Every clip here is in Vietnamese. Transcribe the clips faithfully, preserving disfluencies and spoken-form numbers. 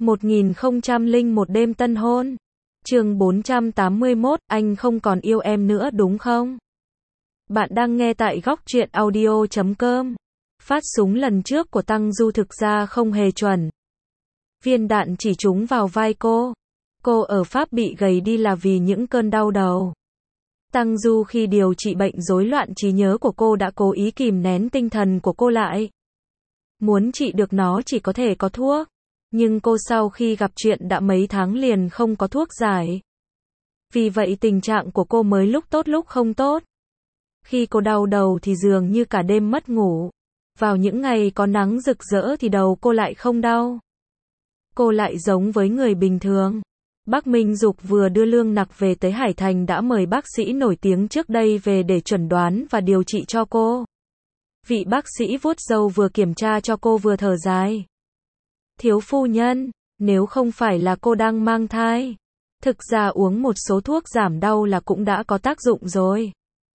một nghìn không trăm lẻ một đêm tân hôn. Chương bốn trăm tám mươi mốt, anh không còn yêu em nữa đúng không? Bạn đang nghe tại góc truyện audio chấm com. Phát súng lần trước của Tăng Du thực ra không hề chuẩn. Viên đạn chỉ trúng vào vai cô. Cô ở Pháp bị gầy đi là vì những cơn đau đầu. Tăng Du khi điều trị bệnh rối loạn trí nhớ của cô đã cố ý kìm nén tinh thần của cô lại. Muốn trị được nó chỉ có thể có thuốc. Nhưng cô sau khi gặp chuyện đã mấy tháng liền không có thuốc giải. Vì vậy tình trạng của cô mới lúc tốt lúc không tốt. Khi cô đau đầu thì dường như cả đêm mất ngủ. Vào những ngày có nắng rực rỡ thì đầu cô lại không đau. Cô lại giống với người bình thường. Bác Minh Dục vừa đưa Lương Nặc về tới Hải Thành đã mời bác sĩ nổi tiếng trước đây về để chẩn đoán và điều trị cho cô. Vị bác sĩ vuốt râu vừa kiểm tra cho cô vừa thở dài. Thiếu phu nhân, nếu không phải là cô đang mang thai, thực ra uống một số thuốc giảm đau là cũng đã có tác dụng rồi.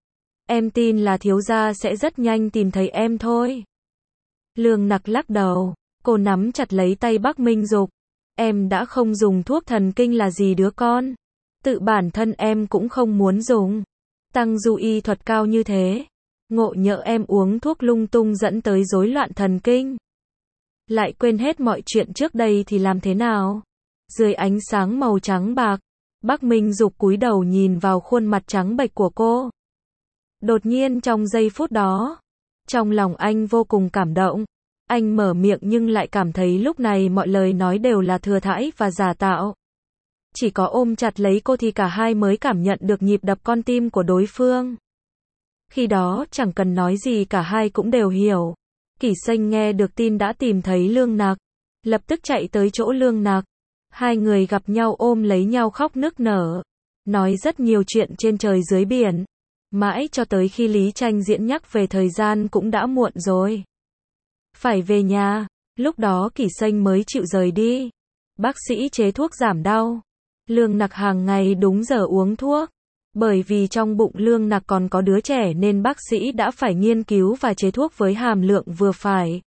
Em tin là thiếu gia sẽ rất nhanh tìm thấy em thôi. Lương Nặc lắc đầu, cô nắm chặt lấy tay bác Minh Dục. Em đã không dùng thuốc thần kinh là gì đứa con. Tự bản thân em cũng không muốn dùng. Tăng Du y thuật cao như thế. Ngộ nhỡ em uống thuốc lung tung dẫn tới rối loạn thần kinh. Lại quên hết mọi chuyện trước đây thì làm thế nào? Dưới ánh sáng màu trắng bạc, bác Minh Dục cúi đầu nhìn vào khuôn mặt trắng bệch của cô. Đột nhiên trong giây phút đó, trong lòng anh vô cùng cảm động. Anh mở miệng nhưng lại cảm thấy lúc này mọi lời nói đều là thừa thãi và giả tạo. Chỉ có ôm chặt lấy cô thì cả hai mới cảm nhận được nhịp đập con tim của đối phương. Khi đó chẳng cần nói gì cả hai cũng đều hiểu. Kỷ Sênh nghe được tin đã tìm thấy Lương Nặc, lập tức chạy tới chỗ Lương Nặc. Hai người gặp nhau ôm lấy nhau khóc nức nở, nói rất nhiều chuyện trên trời dưới biển. Mãi cho tới khi Lý Tranh diễn nhắc về thời gian cũng đã muộn rồi. Phải về nhà, lúc đó Kỷ Sênh mới chịu rời đi. Bác sĩ chế thuốc giảm đau. Lương Nặc hàng ngày đúng giờ uống thuốc. Bởi vì trong bụng Lương Nặc còn có đứa trẻ nên bác sĩ đã phải nghiên cứu và chế thuốc với hàm lượng vừa phải.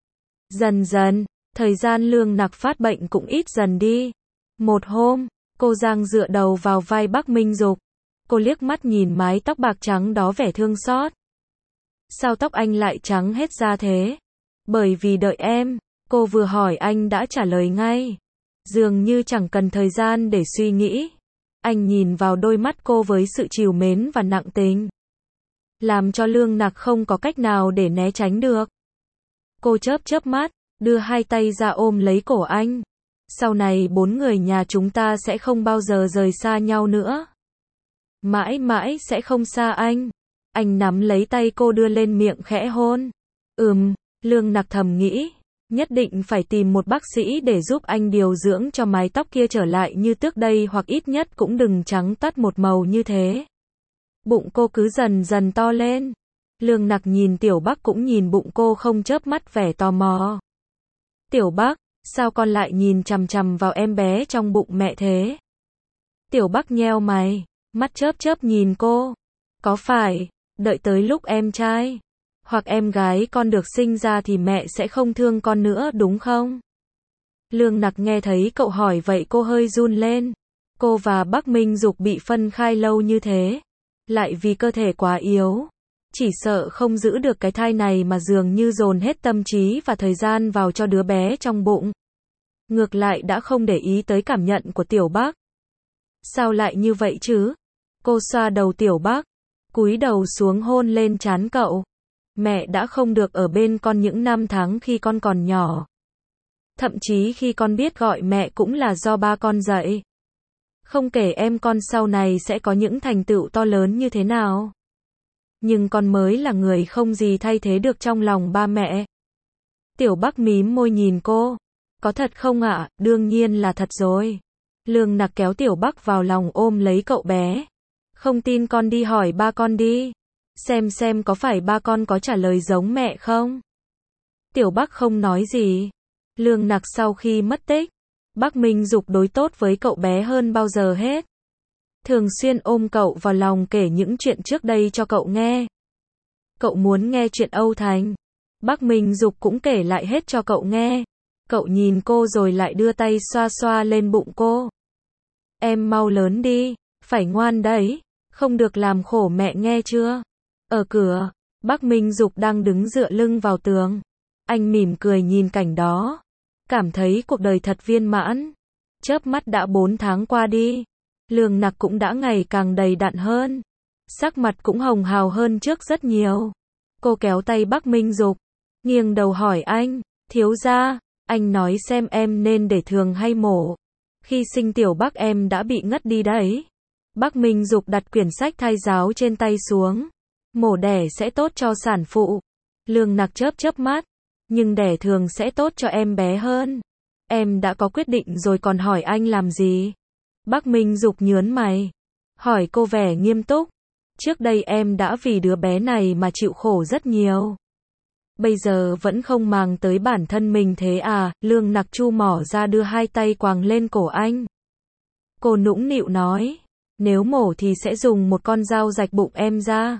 Dần dần, thời gian Lương Nặc phát bệnh cũng ít dần đi. Một hôm, cô Giang dựa đầu vào vai bác Minh Dục. Cô liếc mắt nhìn mái tóc bạc trắng đó vẻ thương xót. Sao tóc anh lại trắng hết ra thế? Bởi vì đợi em, cô vừa hỏi anh đã trả lời ngay. Dường như chẳng cần thời gian để suy nghĩ. Anh nhìn vào đôi mắt cô với sự trìu mến và nặng tình. Làm cho Lương Nặc không có cách nào để né tránh được. Cô chớp chớp mắt, đưa hai tay ra ôm lấy cổ anh. Sau này bốn người nhà chúng ta sẽ không bao giờ rời xa nhau nữa. Mãi mãi sẽ không xa anh. Anh nắm lấy tay cô đưa lên miệng khẽ hôn. Ừm, Lương Nặc thầm nghĩ. Nhất định phải tìm một bác sĩ để giúp anh điều dưỡng cho mái tóc kia trở lại như trước đây hoặc ít nhất cũng đừng trắng toát một màu như thế. Bụng cô cứ dần dần to lên. Lương Nặc nhìn Tiểu Bắc cũng nhìn bụng cô không chớp mắt vẻ tò mò. Tiểu Bắc, sao con lại nhìn chằm chằm vào em bé trong bụng mẹ thế? Tiểu Bắc nheo mày, mắt chớp chớp nhìn cô. Có phải, đợi tới lúc em trai hoặc em gái con được sinh ra thì mẹ sẽ không thương con nữa đúng không? Lương Nặc nghe thấy cậu hỏi vậy cô hơi run lên. Cô và bác Minh Dục bị phân khai lâu như thế. Lại vì cơ thể quá yếu. Chỉ sợ không giữ được cái thai này mà dường như dồn hết tâm trí và thời gian vào cho đứa bé trong bụng. Ngược lại đã không để ý tới cảm nhận của Tiểu Bắc. Sao lại như vậy chứ? Cô xoa đầu Tiểu Bắc, cúi đầu xuống hôn lên trán cậu. Mẹ đã không được ở bên con những năm tháng khi con còn nhỏ. Thậm chí khi con biết gọi mẹ cũng là do ba con dạy. Không kể em con sau này sẽ có những thành tựu to lớn như thế nào. Nhưng con mới là người không gì thay thế được trong lòng ba mẹ. Tiểu Bắc mím môi nhìn cô. Có thật không ạ? À? Đương nhiên là thật rồi. Lương Nặc kéo Tiểu Bắc vào lòng ôm lấy cậu bé. Không tin con đi hỏi ba con đi. Xem xem có phải ba con có trả lời giống mẹ không? Tiểu Bắc không nói gì. Lương Nặc sau khi mất tích, bác Minh Dục đối tốt với cậu bé hơn bao giờ hết. Thường xuyên ôm cậu vào lòng kể những chuyện trước đây cho cậu nghe. Cậu muốn nghe chuyện Âu Thành. Bác Minh Dục cũng kể lại hết cho cậu nghe. Cậu nhìn cô rồi lại đưa tay xoa xoa lên bụng cô. Em mau lớn đi, phải ngoan đấy, không được làm khổ mẹ nghe chưa? Ở cửa, Bắc Minh Dục đang đứng dựa lưng vào tường. Anh mỉm cười nhìn cảnh đó, cảm thấy cuộc đời thật viên mãn. Chớp mắt đã bốn tháng qua đi, Lương Nặc cũng đã ngày càng đầy đặn hơn, sắc mặt cũng hồng hào hơn trước rất nhiều. Cô kéo tay Bắc Minh Dục, nghiêng đầu hỏi anh, thiếu gia, anh nói xem em nên để thường hay mổ. Khi sinh tiểu Bắc em đã bị ngất đi đấy. Bắc Minh Dục đặt quyển sách thai giáo trên tay xuống. Mổ đẻ sẽ tốt cho sản phụ. Lương Nặc chớp chớp mắt, nhưng đẻ thường sẽ tốt cho em bé hơn. Em đã có quyết định rồi còn hỏi anh làm gì? Bắc Minh Dục nhớn mày, hỏi cô vẻ nghiêm túc. Trước đây em đã vì đứa bé này mà chịu khổ rất nhiều. Bây giờ vẫn không màng tới bản thân mình thế à? Lương Nặc chu mỏ ra đưa hai tay quàng lên cổ anh. Cô nũng nịu nói, nếu mổ thì sẽ dùng một con dao rạch bụng em ra.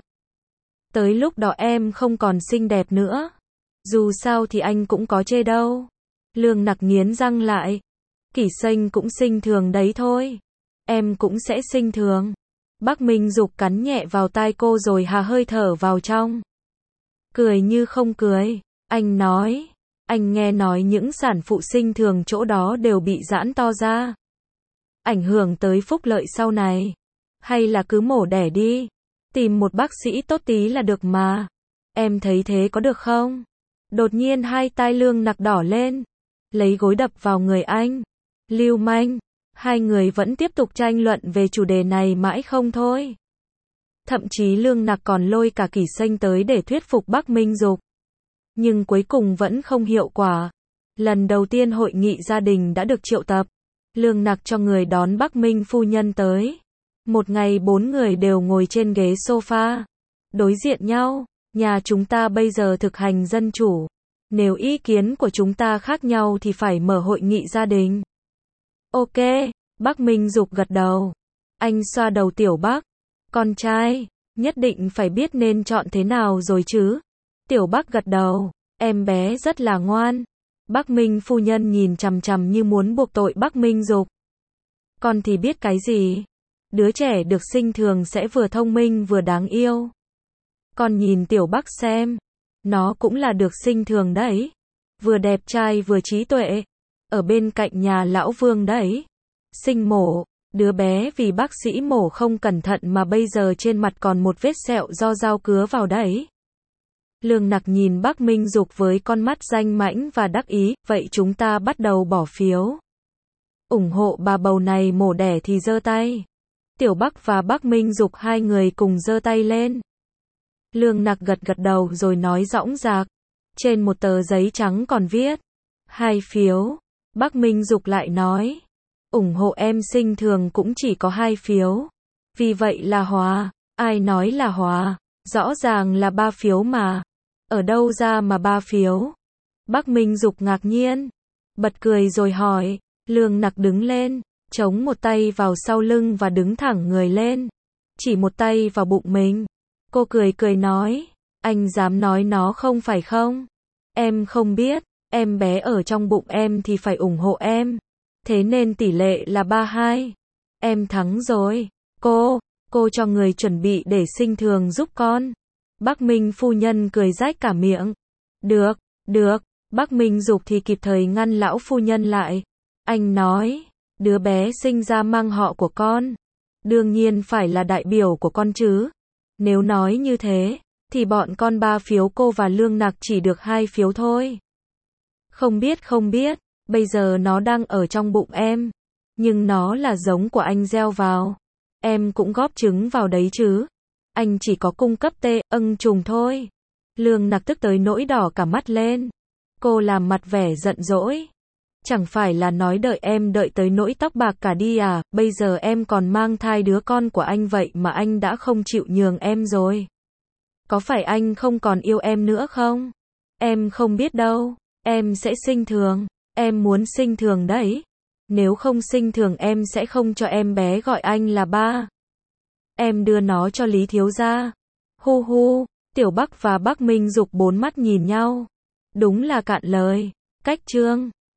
Tới lúc đó em không còn xinh đẹp nữa. Dù sao thì anh cũng có chê đâu. Lương Nặc nghiến răng lại. Kỷ Sênh cũng sinh thường đấy thôi. Em cũng sẽ sinh thường. Bắc Minh Dục cắn nhẹ vào tai cô rồi hà hơi thở vào trong. Cười như không cười. Anh nói, anh nghe nói những sản phụ sinh thường chỗ đó đều bị giãn to ra. Ảnh hưởng tới phúc lợi sau này. Hay là cứ mổ đẻ đi. Tìm một bác sĩ tốt tí là được mà. Em thấy thế có được không? Đột nhiên hai tai Lương Nặc đỏ lên. Lấy gối đập vào người anh. Lưu manh. Hai người vẫn tiếp tục tranh luận về chủ đề này mãi không thôi. Thậm chí Lương Nặc còn lôi cả Kỷ Sênh tới để thuyết phục Bắc Minh Dục. Nhưng cuối cùng vẫn không hiệu quả. Lần đầu tiên hội nghị gia đình đã được triệu tập. Lương Nặc cho người đón Bắc Minh phu nhân tới. Một ngày bốn người đều ngồi trên ghế sofa. Đối diện nhau. Nhà chúng ta bây giờ thực hành dân chủ. Nếu ý kiến của chúng ta khác nhau thì phải mở hội nghị gia đình. Ok, Bắc Minh Dục gật đầu. Anh xoa đầu Tiểu Bắc. Con trai, nhất định phải biết nên chọn thế nào rồi chứ. Tiểu Bắc gật đầu, em bé rất là ngoan. Bắc Minh phu nhân nhìn chằm chằm như muốn buộc tội Bắc Minh Dục. Con thì biết cái gì? Đứa trẻ được sinh thường sẽ vừa thông minh vừa đáng yêu. Con nhìn Tiểu Bắc xem, nó cũng là được sinh thường đấy. Vừa đẹp trai vừa trí tuệ. Ở bên cạnh nhà lão Vương đấy. Sinh mổ, đứa bé vì bác sĩ mổ không cẩn thận mà bây giờ trên mặt còn một vết sẹo do dao cứa vào đấy. Lương Nặc nhìn Bắc Minh Dục với con mắt danh mãnh và đắc ý, vậy chúng ta bắt đầu bỏ phiếu. Ủng hộ bà bầu này mổ đẻ thì giơ tay. Tiểu Bắc và Bắc Minh Dục hai người cùng giơ tay lên. Lương Nặc gật gật đầu rồi nói dõng dạc. Trên một tờ giấy trắng còn viết hai phiếu. Bắc Minh Dục lại nói, ủng hộ em sinh thường cũng chỉ có hai phiếu. Vì vậy là hòa. Ai nói là hòa? Rõ ràng là ba phiếu mà. Ở đâu ra mà ba phiếu? Bắc Minh Dục ngạc nhiên. Bật cười rồi hỏi. Lương Nặc đứng lên, chống một tay vào sau lưng và đứng thẳng người lên. Chỉ một tay vào bụng mình. Cô cười cười nói, anh dám nói nó không phải không? Em không biết. Em bé ở trong bụng em thì phải ủng hộ em. Thế nên tỷ lệ là ba hai. Em thắng rồi. Cô, cô cho người chuẩn bị để sinh thường giúp con. Bắc Minh phu nhân cười rách cả miệng. Được, được. Bắc Minh Dục thì kịp thời ngăn lão phu nhân lại. Anh nói, đứa bé sinh ra mang họ của con. Đương nhiên phải là đại biểu của con chứ. Nếu nói như thế, thì bọn con ba phiếu cô và Lương Nặc chỉ được hai phiếu thôi. Không biết không biết, bây giờ nó đang ở trong bụng em. Nhưng nó là giống của anh gieo vào. Em cũng góp trứng vào đấy chứ. Anh chỉ có cung cấp tê, âng trùng thôi. Lương Nặc tức tới nỗi đỏ cả mắt lên. Cô làm mặt vẻ giận dỗi. Chẳng phải là nói đợi em đợi tới nỗi tóc bạc cả đi à, bây giờ em còn mang thai đứa con của anh vậy mà anh đã không chịu nhường em rồi. Có phải anh không còn yêu em nữa không? Em không biết đâu. Em sẽ sinh thường. Em muốn sinh thường đấy. Nếu không sinh thường em sẽ không cho em bé gọi anh là ba. Em đưa nó cho Lý thiếu gia. Hu hu, Tiểu Bắc và Bắc Minh Dục bốn mắt nhìn nhau. Đúng là cạn lời. Cách chương